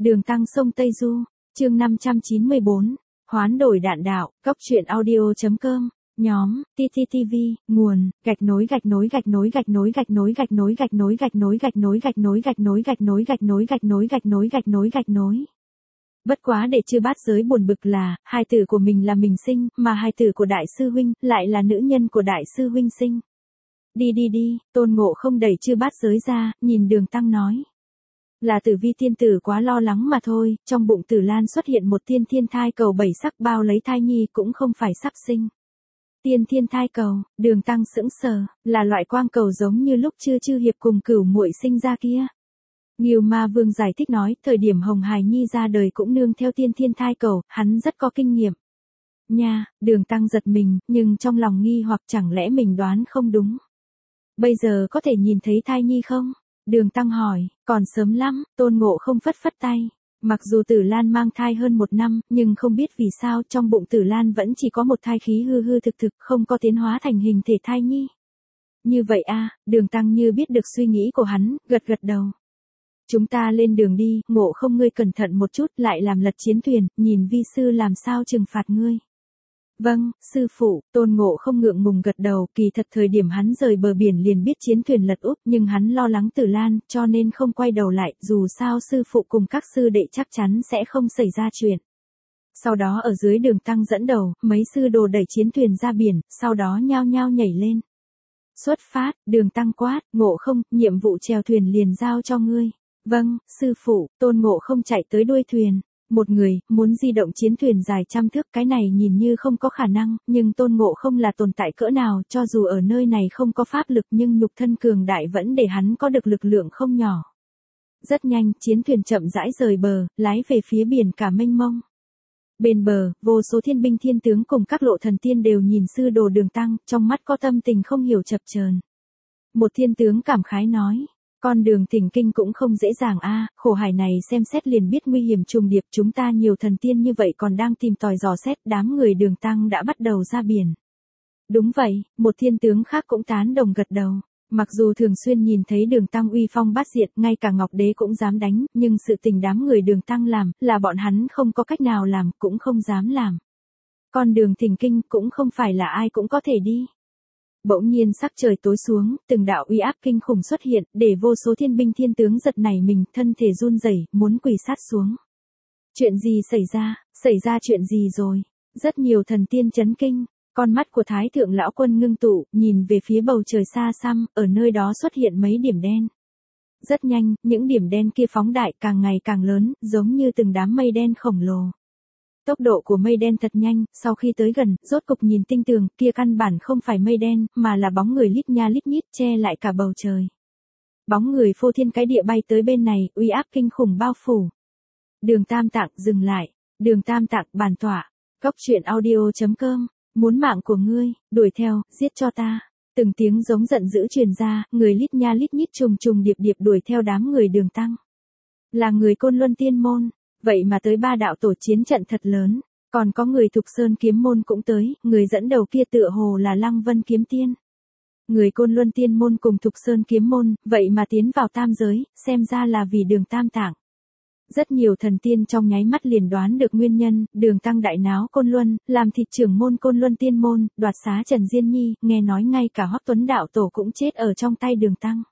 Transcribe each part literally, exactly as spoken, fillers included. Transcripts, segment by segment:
Đường Tăng sông Tây Du, chương năm trăm chín mươi bốn, hoán đổi đạn đạo, góc truyện audio.com, nhóm, tê tê tê vê, nguồn, gạch nối gạch nối gạch nối gạch nối gạch nối gạch nối gạch nối gạch nối gạch nối gạch nối gạch nối gạch nối gạch nối gạch nối gạch nối gạch nối gạch nối. Bất quá để Chư Bát Giới buồn bực là, hai tử của mình là mình sinh, mà hai tử của đại sư huynh lại là nữ nhân của đại sư huynh sinh. Đi đi đi, Tôn Ngộ Không đẩy Chư Bát Giới ra, nhìn Đường Tăng nói. Là Tử Vi tiên tử quá lo lắng mà thôi, trong bụng Tử Lan xuất hiện một tiên thiên thai cầu bảy sắc bao lấy thai nhi cũng không phải sắp sinh. Tiên thiên thai cầu, Đường Tăng sững sờ, là loại quang cầu giống như lúc chưa Chư Hiệp cùng Cửu Muội sinh ra kia. Ngưu Ma Vương giải thích nói, thời điểm Hồng Hài Nhi ra đời cũng nương theo tiên thiên thai cầu, hắn rất có kinh nghiệm. Nha, Đường Tăng giật mình, nhưng trong lòng nghi hoặc chẳng lẽ mình đoán không đúng. Bây giờ có thể nhìn thấy thai nhi không? Đường Tăng hỏi, còn sớm lắm, Tôn Ngộ Không phất phất tay. Mặc dù Tử Lan mang thai hơn một năm, nhưng không biết vì sao trong bụng Tử Lan vẫn chỉ có một thai khí hư hư thực thực, không có tiến hóa thành hình thể thai nhi. Như vậy a, Đường Tăng như biết được suy nghĩ của hắn, gật gật đầu. Chúng ta lên đường đi, Ngộ Không ngươi cẩn thận một chút, lại làm lật chiến thuyền, nhìn vi sư làm sao trừng phạt ngươi. Vâng, sư phụ, Tôn Ngộ Không ngượng ngùng gật đầu, kỳ thật thời điểm hắn rời bờ biển liền biết chiến thuyền lật úp, nhưng hắn lo lắng Tử Lan, cho nên không quay đầu lại, dù sao sư phụ cùng các sư đệ chắc chắn sẽ không xảy ra chuyện. Sau đó ở dưới Đường Tăng dẫn đầu, mấy sư đồ đẩy chiến thuyền ra biển, sau đó nhao nhao nhảy lên. Xuất phát, Đường Tăng quát, Ngộ Không, nhiệm vụ chèo thuyền liền giao cho ngươi. Vâng, sư phụ, Tôn Ngộ Không chạy tới đuôi thuyền. Một người, muốn di động chiến thuyền dài trăm thước, cái này nhìn như không có khả năng, nhưng Tôn Ngộ Không là tồn tại cỡ nào, cho dù ở nơi này không có pháp lực nhưng nhục thân cường đại vẫn để hắn có được lực lượng không nhỏ. Rất nhanh, chiến thuyền chậm rãi rời bờ, lái về phía biển cả mênh mông. Bên bờ, vô số thiên binh thiên tướng cùng các lộ thần tiên đều nhìn sư đồ Đường Tăng, trong mắt có tâm tình không hiểu chập chờn. Một thiên tướng cảm khái nói. Con đường thỉnh kinh cũng không dễ dàng a, khổ hải này xem xét liền biết nguy hiểm trùng điệp, chúng ta nhiều thần tiên như vậy còn đang tìm tòi dò xét, đám người Đường Tăng đã bắt đầu ra biển. Đúng vậy, một thiên tướng khác cũng tán đồng gật đầu. Mặc dù thường xuyên nhìn thấy Đường Tăng uy phong bát diện, ngay cả Ngọc Đế cũng dám đánh, nhưng sự tình đám người Đường Tăng làm, là bọn hắn không có cách nào làm, cũng không dám làm. Con đường thỉnh kinh cũng không phải là ai cũng có thể đi. Bỗng nhiên sắc trời tối xuống, từng đạo uy áp kinh khủng xuất hiện, để vô số thiên binh thiên tướng giật nảy mình, thân thể run rẩy, muốn quỳ sát xuống. Chuyện gì xảy ra, xảy ra chuyện gì rồi? Rất nhiều thần tiên chấn kinh, con mắt của Thái Thượng Lão Quân ngưng tụ, nhìn về phía bầu trời xa xăm, ở nơi đó xuất hiện mấy điểm đen. Rất nhanh, những điểm đen kia phóng đại càng ngày càng lớn, giống như từng đám mây đen khổng lồ. Tốc độ của mây đen thật nhanh, sau khi tới gần, rốt cục nhìn tinh tường, kia căn bản không phải mây đen, mà là bóng người lít nha lít nhít che lại cả bầu trời. Bóng người phô thiên cái địa bay tới bên này, uy áp kinh khủng bao phủ. Đường Tam Tạng dừng lại, Đường Tam Tạng bản tọa, góc truyện audio.com, muốn mạng của ngươi, đuổi theo, giết cho ta. Từng tiếng giống giận dữ truyền ra, người lít nha lít nhít trùng trùng điệp điệp đuổi theo đám người Đường Tăng. Là người Côn Luân Tiên Môn. Vậy mà tới ba đạo tổ chiến trận thật lớn, còn có người Thục Sơn Kiếm Môn cũng tới, người dẫn đầu kia tựa hồ là Lăng Vân Kiếm Tiên. Người Côn Luân Tiên Môn cùng Thục Sơn Kiếm Môn, vậy mà tiến vào tam giới, xem ra là vì Đường Tam Tạng. Rất nhiều thần tiên trong nháy mắt liền đoán được nguyên nhân, Đường Tăng đại náo Côn Luân, làm thịt trưởng môn Côn Luân Tiên Môn, đoạt xá Trần Diên Nhi, nghe nói ngay cả Hoắc Tuấn đạo tổ cũng chết ở trong tay Đường Tăng.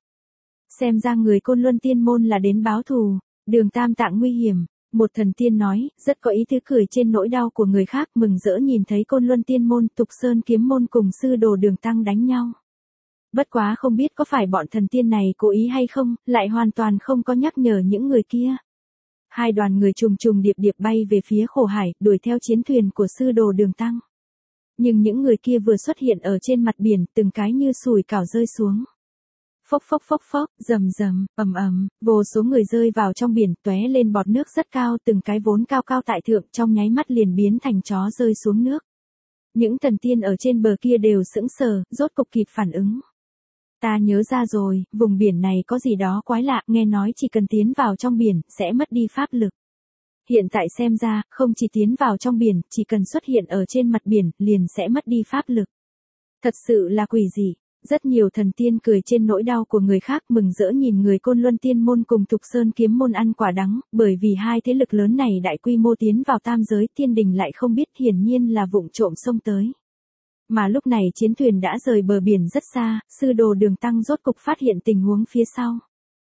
Xem ra người Côn Luân Tiên Môn là đến báo thù, Đường Tam Tạng nguy hiểm. Một thần tiên nói, rất có ý tứ cười trên nỗi đau của người khác, mừng rỡ nhìn thấy Côn Luân Tiên Môn, Thục Sơn Kiếm Môn cùng sư đồ Đường Tăng đánh nhau. Bất quá không biết có phải bọn thần tiên này cố ý hay không, lại hoàn toàn không có nhắc nhở những người kia. Hai đoàn người trùng trùng điệp điệp bay về phía khổ hải, đuổi theo chiến thuyền của sư đồ Đường Tăng. Nhưng những người kia vừa xuất hiện ở trên mặt biển, từng cái như sùi cảo rơi xuống. Phốc phốc phốc phốc, rầm rầm, ầm ầm, vô số người rơi vào trong biển, tóe lên bọt nước rất cao, từng cái vốn cao cao tại thượng, trong nháy mắt liền biến thành chó rơi xuống nước. Những thần tiên ở trên bờ kia đều sững sờ, rốt cục kịp phản ứng. Ta nhớ ra rồi, vùng biển này có gì đó quái lạ, nghe nói chỉ cần tiến vào trong biển, sẽ mất đi pháp lực. Hiện tại xem ra, không chỉ tiến vào trong biển, chỉ cần xuất hiện ở trên mặt biển, liền sẽ mất đi pháp lực. Thật sự là quỷ dị. Rất nhiều thần tiên cười trên nỗi đau của người khác, mừng rỡ nhìn người Côn Luân Tiên môn cùng Thục Sơn Kiếm môn ăn quả đắng, bởi vì hai thế lực lớn này đại quy mô tiến vào tam giới, thiên đình lại không biết, hiển nhiên là vụng trộm xông tới. Mà lúc này chiến thuyền đã rời bờ biển rất xa, sư đồ Đường Tăng rốt cục phát hiện tình huống phía sau.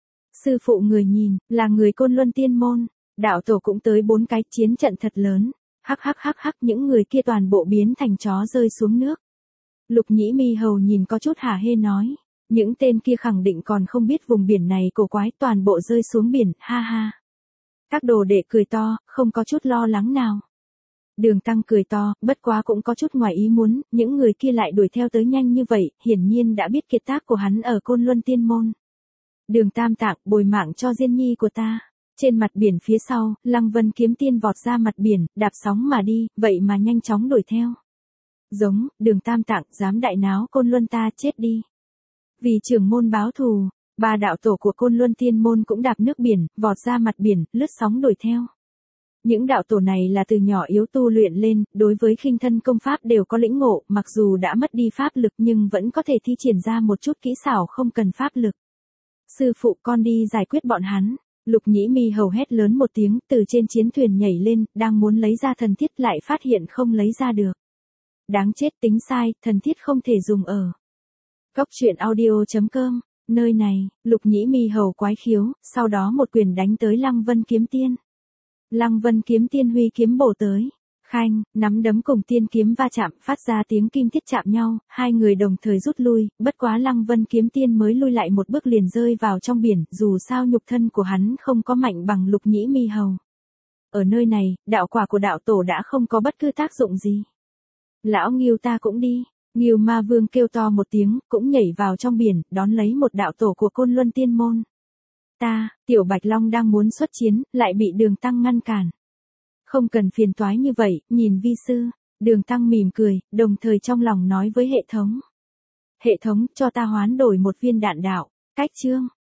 Sư phụ người nhìn, là người Côn Luân Tiên môn, đạo tổ cũng tới bốn cái, chiến trận thật lớn. Hắc hắc hắc hắc, những người kia toàn bộ biến thành chó rơi xuống nước. Lục Nhĩ Mi Hầu nhìn có chút hả hê nói, những tên kia khẳng định còn không biết vùng biển này cổ quái, toàn bộ rơi xuống biển, ha ha. Các đồ đệ cười to, không có chút lo lắng nào. Đường Tăng cười to, bất quá cũng có chút ngoài ý muốn, những người kia lại đuổi theo tới nhanh như vậy, hiển nhiên đã biết kiệt tác của hắn ở Côn Luân Tiên môn. Đường Tam Tạng, bồi mạng cho Diên Nhi của ta. Trên mặt biển phía sau, Lăng Vân Kiếm Tiên vọt ra mặt biển, đạp sóng mà đi, vậy mà nhanh chóng đuổi theo. Giống, Đường Tam Tạng, dám đại náo Côn Luân ta, chết đi. Vì trưởng môn báo thù, ba đạo tổ của Côn Luân Tiên môn cũng đạp nước biển, vọt ra mặt biển, lướt sóng đuổi theo. Những đạo tổ này là từ nhỏ yếu tu luyện lên, đối với khinh thân công pháp đều có lĩnh ngộ, mặc dù đã mất đi pháp lực nhưng vẫn có thể thi triển ra một chút kỹ xảo không cần pháp lực. Sư phụ, con đi giải quyết bọn hắn. Lục Nhĩ Mi Hầu hét lớn một tiếng, từ trên chiến thuyền nhảy lên, đang muốn lấy ra thần thiết lại phát hiện không lấy ra được. Đáng chết, tính sai, thần thiết không thể dùng ở. Cốc truyện audio chấm com, nơi này, Lục Nhĩ Mi Hầu quái khiếu, sau đó một quyền đánh tới Lăng Vân Kiếm Tiên. Lăng Vân Kiếm Tiên huy kiếm bổ tới. Khanh, nắm đấm cùng tiên kiếm va chạm, phát ra tiếng kim thiết chạm nhau, hai người đồng thời rút lui, bất quá Lăng Vân Kiếm Tiên mới lui lại một bước liền rơi vào trong biển, dù sao nhục thân của hắn không có mạnh bằng Lục Nhĩ Mi Hầu. Ở nơi này, đạo quả của đạo tổ đã không có bất cứ tác dụng gì. Lão Ngưu ta cũng đi. Ngưu Ma Vương kêu to một tiếng, cũng nhảy vào trong biển, đón lấy một đạo tổ của Côn Luân Tiên môn. Ta, Tiểu Bạch Long đang muốn xuất chiến, lại bị Đường Tăng ngăn cản. Không cần phiền toái như vậy, nhìn vi sư. Đường Tăng mỉm cười, đồng thời trong lòng nói với hệ thống. Hệ thống, cho ta hoán đổi một viên đạn đạo. Cách chương.